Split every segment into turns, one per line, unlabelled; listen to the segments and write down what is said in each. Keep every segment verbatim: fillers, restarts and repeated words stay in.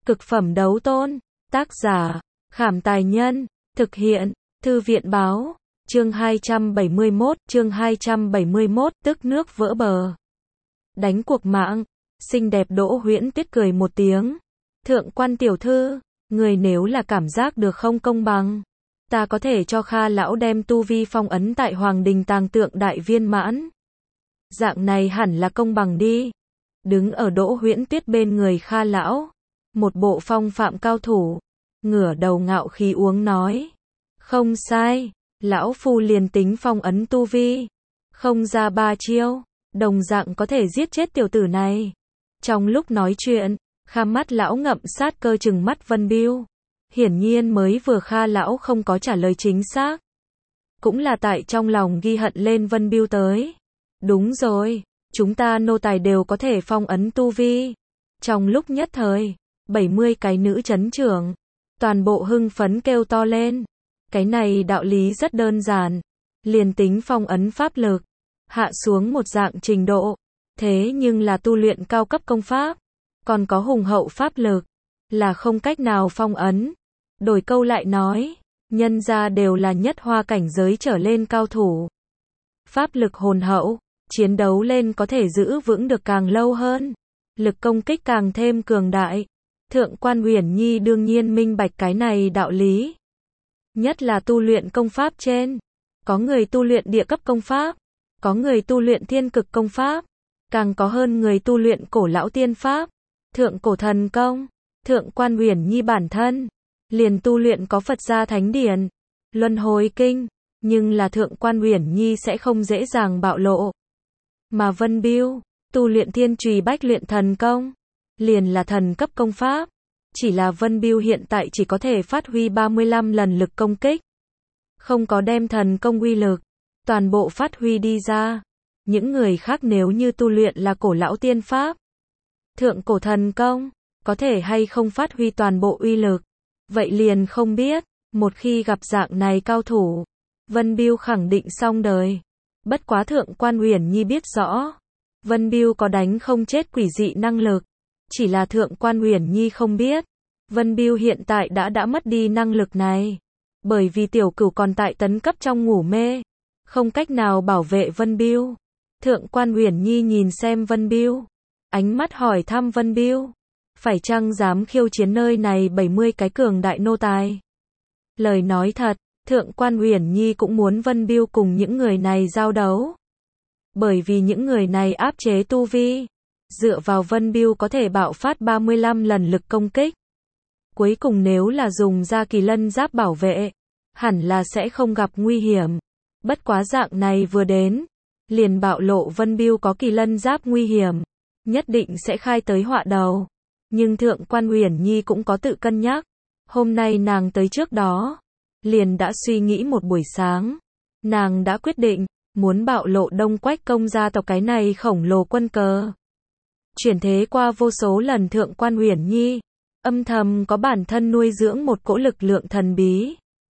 Cực phẩm đấu tôn. Tác giả, Khảm Tài Nhân. Thực hiện, Thư viện Báo. Chương hai trăm bảy mươi mốt, chương hai trăm bảy mươi mốt, tức nước vỡ bờ. Đánh cuộc mạng. Xinh đẹp Đỗ Huyễn Tuyết cười một tiếng. Thượng quan tiểu thư, người nếu là cảm giác được không công bằng, ta có thể cho Kha lão đem tu vi phong ấn tại Hoàng Đình Tàng Tượng đại viên mãn. Dạng này hẳn là công bằng đi. Đứng ở Đỗ Huyễn Tuyết bên người Kha lão, một bộ phong phạm cao thủ, ngửa đầu ngạo khí uống nói. Không sai, lão phu liền tính phong ấn tu vi, không ra ba chiêu, đồng dạng có thể giết chết tiểu tử này. Trong lúc nói chuyện, Kha mắt lão ngậm sát cơ chừng mắt Vân Biêu. Hiển nhiên mới vừa Kha lão không có trả lời chính xác, cũng là tại trong lòng ghi hận lên Vân Biêu tới. Đúng rồi, chúng ta nô tài đều có thể phong ấn tu vi. Trong lúc nhất thời, bảy mươi cái nữ chấn trưởng, toàn bộ hưng phấn kêu to lên. Cái này đạo lý rất đơn giản, liền tính phong ấn pháp lực, hạ xuống một dạng trình độ, thế nhưng là tu luyện cao cấp công pháp, còn có hùng hậu pháp lực, là không cách nào phong ấn. Đổi câu lại nói, nhân ra đều là nhất hoa cảnh giới trở lên cao thủ. Pháp lực hồn hậu, chiến đấu lên có thể giữ vững được càng lâu hơn, lực công kích càng thêm cường đại. Thượng quan Uyển Nhi đương nhiên minh bạch cái này đạo lý. Nhất là tu luyện công pháp trên, có người tu luyện địa cấp công pháp, có người tu luyện thiên cực công pháp, càng có hơn người tu luyện cổ lão tiên pháp, thượng cổ thần công. Thượng quan Uyển Nhi bản thân liền tu luyện có Phật gia thánh điển, luân hồi kinh, nhưng là thượng quan Uyển Nhi sẽ không dễ dàng bạo lộ. Mà Vân Biêu tu luyện thiên trùy bách luyện thần công, liền là thần cấp công pháp, chỉ là Vân Biêu hiện tại chỉ có thể phát huy ba mươi lăm lần lực công kích, không có đem thần công uy lực toàn bộ phát huy đi ra. Những người khác nếu như tu luyện là cổ lão tiên pháp, thượng cổ thần công, có thể hay không phát huy toàn bộ uy lực, vậy liền không biết. Một khi gặp dạng này cao thủ, Vân Biêu khẳng định xong đời. Bất quá thượng quan Uyển Nhi biết rõ, Vân Biêu có đánh không chết quỷ dị năng lực, chỉ là thượng quan Uyển Nhi không biết, Vân Biêu hiện tại đã đã mất đi năng lực này, bởi vì tiểu cửu còn tại tấn cấp trong ngủ mê, không cách nào bảo vệ Vân Biêu. Thượng quan Uyển Nhi nhìn xem Vân Biêu, ánh mắt hỏi thăm Vân Biêu, phải chăng dám khiêu chiến nơi này bảy mươi cái cường đại nô tài? Lời nói thật, thượng quan Uyển Nhi cũng muốn Vân Biêu cùng những người này giao đấu, bởi vì những người này áp chế tu vi, dựa vào Vân Biêu có thể bạo phát ba mươi lăm lần lực công kích. Cuối cùng nếu là dùng ra kỳ lân giáp bảo vệ, hẳn là sẽ không gặp nguy hiểm. Bất quá dạng này vừa đến, liền bạo lộ Vân Biêu có kỳ lân giáp nguy hiểm, nhất định sẽ khai tới họa đầu. Nhưng thượng quan Uyển Nhi cũng có tự cân nhắc. Hôm nay nàng tới trước đó, liền đã suy nghĩ một buổi sáng. Nàng đã quyết định, muốn bạo lộ Đông Quách công gia tộc cái này khổng lồ quân cờ. Chuyển thế qua vô số lần thượng quan Uyển Nhi, âm thầm có bản thân nuôi dưỡng một cỗ lực lượng thần bí.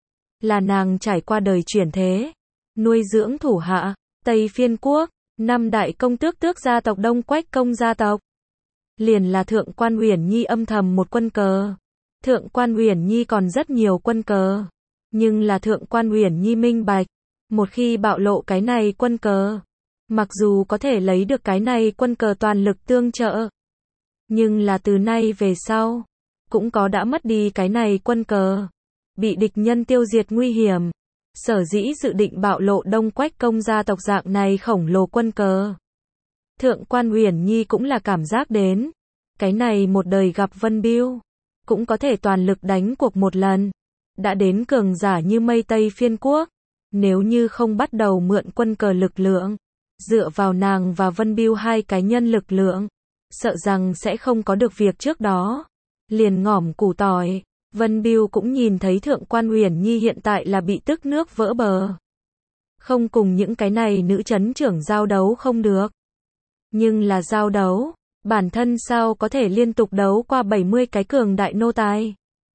Là nàng trải qua đời chuyển thế, nuôi dưỡng thủ hạ, Tây Phiên Quốc, năm đại công tước tước gia tộc Đông Quách công gia tộc. Liền là thượng quan Uyển Nhi âm thầm một quân cờ. Thượng quan Uyển Nhi còn rất nhiều quân cờ, nhưng là thượng quan Uyển Nhi minh bạch, một khi bạo lộ cái này quân cờ, mặc dù có thể lấy được cái này quân cờ toàn lực tương trợ, nhưng là từ nay về sau, cũng có đã mất đi cái này quân cờ, bị địch nhân tiêu diệt nguy hiểm. Sở dĩ dự định bạo lộ Đông Quách công gia tộc dạng này khổng lồ quân cờ. Thượng quan Uyển Nhi cũng là cảm giác đến, cái này một đời gặp Vân Biêu, cũng có thể toàn lực đánh cuộc một lần. Đã đến cường giả như mây Tây Phiên Quốc, nếu như không bắt đầu mượn quân cờ lực lượng, dựa vào nàng và Vân Biêu hai cái nhân lực lượng, sợ rằng sẽ không có được việc trước đó. Liền ngỏm củ tỏi, Vân Biêu cũng nhìn thấy thượng quan Uyển Nhi hiện tại là bị tức nước vỡ bờ. Không cùng những cái này nữ chấn trưởng giao đấu không được. Nhưng là giao đấu, bản thân sao có thể liên tục đấu qua bảy mươi cái cường đại nô tài.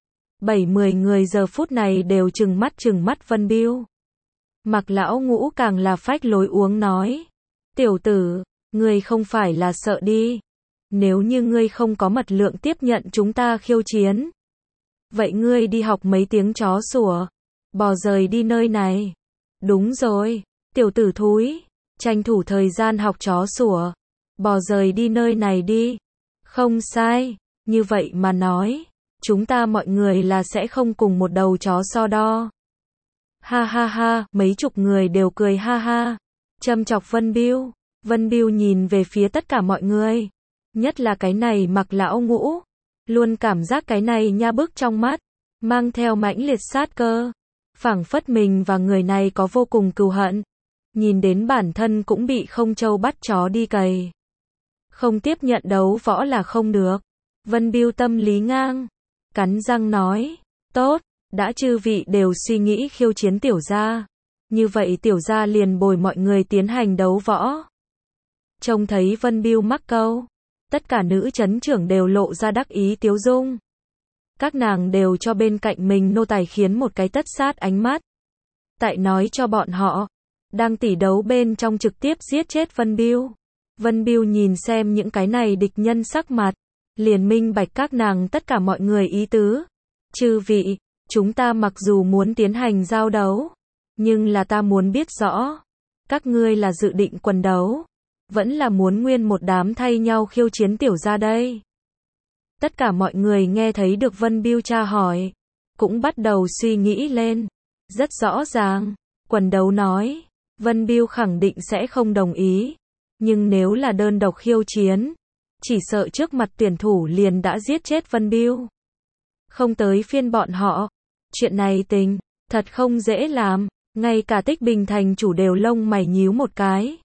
Bảy mươi người giờ phút này đều trừng mắt trừng mắt Vân Biêu. Mặc lão ngũ càng là phách lối uống nói. Tiểu tử, người không phải là sợ đi. nếu như ngươi không có mật lượng tiếp nhận chúng ta khiêu chiến, vậy ngươi đi học mấy tiếng chó sủa, bò rời đi nơi này. Đúng rồi, tiểu tử thúi, tranh thủ thời gian học chó sủa, bò rời đi nơi này đi. Không sai, như vậy mà nói, chúng ta mọi người là sẽ không cùng một đầu chó so đo. Ha ha ha, mấy chục người đều cười ha ha, châm chọc Vân Bưu. Vân Bưu nhìn về phía tất cả mọi người, nhất là cái này mặc lão ngũ, luôn cảm giác cái này nha bức trong mắt, mang theo mãnh liệt sát cơ, phảng phất mình và người này có vô cùng cừu hận, nhìn đến bản thân cũng bị không trâu bắt chó đi cày. Không tiếp nhận đấu võ là không được. Vân Bưu tâm lý ngang, cắn răng nói, tốt, đã chư vị đều suy nghĩ khiêu chiến tiểu gia, như vậy tiểu gia liền bồi mọi người tiến hành đấu võ. Trông thấy Vân Bưu mắc câu, tất cả nữ chấn trưởng đều lộ ra đắc ý tiếu dung. Các nàng đều cho bên cạnh mình nô tài khiến một cái tất sát ánh mắt. Tại nói cho bọn họ, đang tỉ đấu bên trong trực tiếp giết chết Vân Bưu. Vân Bưu nhìn xem những cái này địch nhân sắc mặt, liền minh bạch các nàng tất cả mọi người ý tứ. Chư vị, chúng ta mặc dù muốn tiến hành giao đấu, nhưng là ta muốn biết rõ, các ngươi là dự định quần đấu, vẫn là muốn nguyên một đám thay nhau khiêu chiến tiểu gia đây. Tất cả mọi người nghe thấy được Vân Bưu tra hỏi, cũng bắt đầu suy nghĩ lên. Rất rõ ràng, quần đấu nói, Vân Bưu khẳng định sẽ không đồng ý. Nhưng nếu là đơn độc khiêu chiến, chỉ sợ trước mặt tuyển thủ liền đã giết chết Vân Bưu. Không tới phiên bọn họ. Chuyện này tình, thật không dễ làm, ngay cả Tích Bình thành chủ đều lông mày nhíu một cái.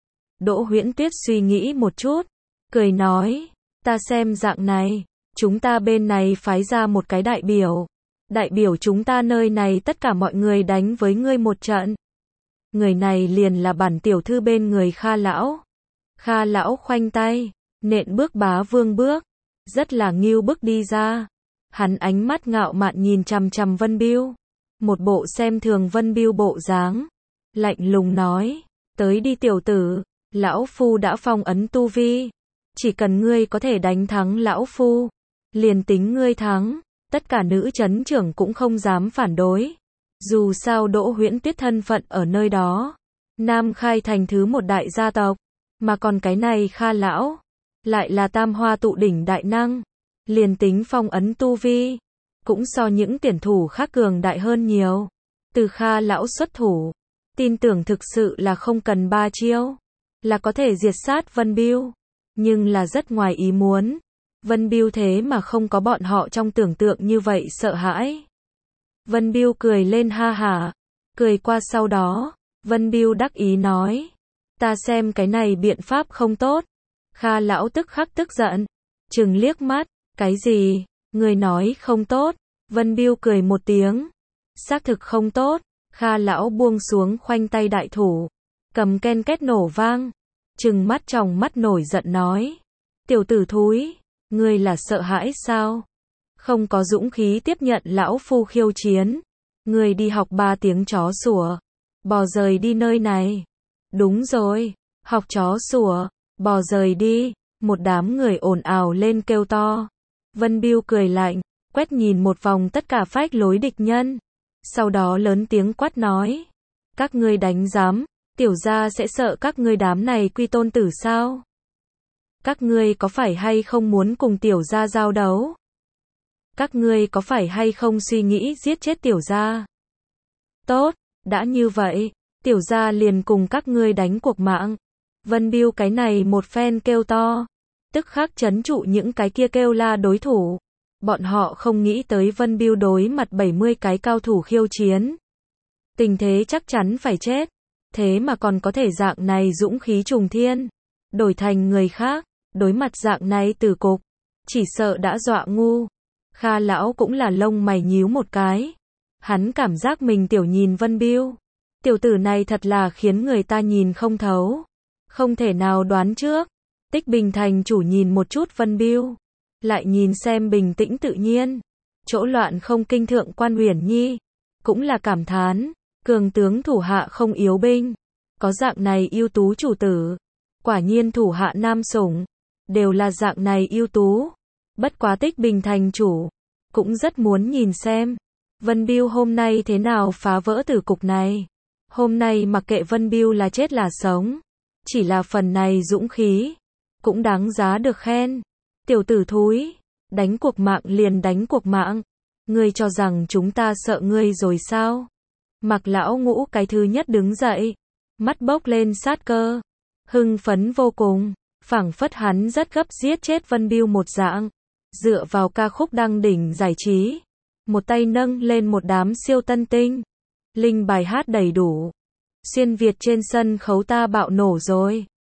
Đỗ Huyễn Tuyết suy nghĩ một chút, cười nói, ta xem dạng này, chúng ta bên này phái ra một cái đại biểu. Đại biểu chúng ta nơi này tất cả mọi người đánh với ngươi một trận. Người này liền là bản tiểu thư bên người Kha lão. Kha lão khoanh tay, nện bước bá vương bước, rất là nghiêu bức đi ra. Hắn ánh mắt ngạo mạn nhìn chằm chằm Vân Bưu, một bộ xem thường Vân Bưu bộ dáng, lạnh lùng nói, tới đi tiểu tử, lão phu đã phong ấn tu vi, chỉ cần ngươi có thể đánh thắng lão phu, liền tính ngươi thắng, tất cả nữ chấn trưởng cũng không dám phản đối. Dù sao Đỗ Huyễn Tuyết thân phận ở nơi đó, Nam Khai thành thứ một đại gia tộc, mà còn cái này Kha lão, lại là tam hoa tụ đỉnh đại năng, liền tính phong ấn tu vi, cũng so những tuyển thủ khác cường đại hơn nhiều. Từ Kha lão xuất thủ, tin tưởng thực sự là không cần ba chiêu, là có thể diệt sát Vân Bưu. Nhưng là rất ngoài ý muốn, Vân Bưu thế mà không có bọn họ trong tưởng tượng như vậy sợ hãi. Vân Bưu cười lên ha hả, cười qua sau đó, Vân Bưu đắc ý nói, ta xem cái này biện pháp không tốt. Kha lão tức khắc tức giận, trừng liếc mắt, cái gì, người nói không tốt. Vân Bưu cười một tiếng, xác thực không tốt. Kha lão buông xuống khoanh tay đại thủ, cầm ken két nổ vang, trừng mắt tròng mắt nổi giận nói, tiểu tử thúi, ngươi là sợ hãi sao? Không có dũng khí tiếp nhận lão phu khiêu chiến, ngươi đi học ba tiếng chó sủa, bò rời đi nơi này. Đúng rồi, học chó sủa, bò rời đi. Một đám người ồn ào lên kêu to. Vân Bưu cười lạnh, quét nhìn một vòng tất cả phách lối địch nhân, sau đó lớn tiếng quát nói, các ngươi đánh giám, tiểu gia sẽ sợ các ngươi đám này quy tôn tử sao? Các ngươi có phải hay không muốn cùng tiểu gia giao đấu? Các ngươi có phải hay không suy nghĩ giết chết tiểu gia? Tốt, đã như vậy, tiểu gia liền cùng các ngươi đánh cuộc mạng. Vân Bưu cái này một phen kêu to, tức khắc trấn trụ những cái kia kêu la đối thủ. Bọn họ không nghĩ tới Vân Bưu đối mặt bảy mươi cái cao thủ khiêu chiến, tình thế chắc chắn phải chết, thế mà còn có thể dạng này dũng khí trùng thiên. Đổi thành người khác, đối mặt dạng này tử cục, chỉ sợ đã dọa ngu. Kha lão cũng là lông mày nhíu một cái, hắn cảm giác mình tiểu nhìn Vân Bưu, tiểu tử này thật là khiến người ta nhìn không thấu, không thể nào đoán trước. Tích Bình thành chủ nhìn một chút Vân Bưu, lại nhìn xem bình tĩnh tự nhiên, chỗ loạn không kinh thượng quan Uyển Nhi, cũng là cảm thán, cường tướng thủ hạ không yếu binh, có dạng này ưu tú chủ tử, quả nhiên thủ hạ nam sủng. đều là dạng này ưu tú. Bất quá Tích Bình thành chủ, cũng rất muốn nhìn xem, Vân Biêu hôm nay thế nào phá vỡ tử cục này. Hôm nay mặc kệ Vân Biêu là chết là sống, chỉ là phần này dũng khí, cũng đáng giá được khen. Tiểu tử thúi, đánh cuộc mạng liền đánh cuộc mạng. Ngươi cho rằng chúng ta sợ ngươi rồi sao? Mặc lão ngũ cái thứ nhất đứng dậy, mắt bốc lên sát cơ, hưng phấn vô cùng, phảng phất hắn rất gấp giết chết Vân Biêu một dạng. Dựa vào ca khúc đăng đỉnh giải trí, một tay nâng lên một đám siêu tân tinh, linh bài hát đầy đủ. Xuyên Việt trên sân khấu ta bạo nổ rồi.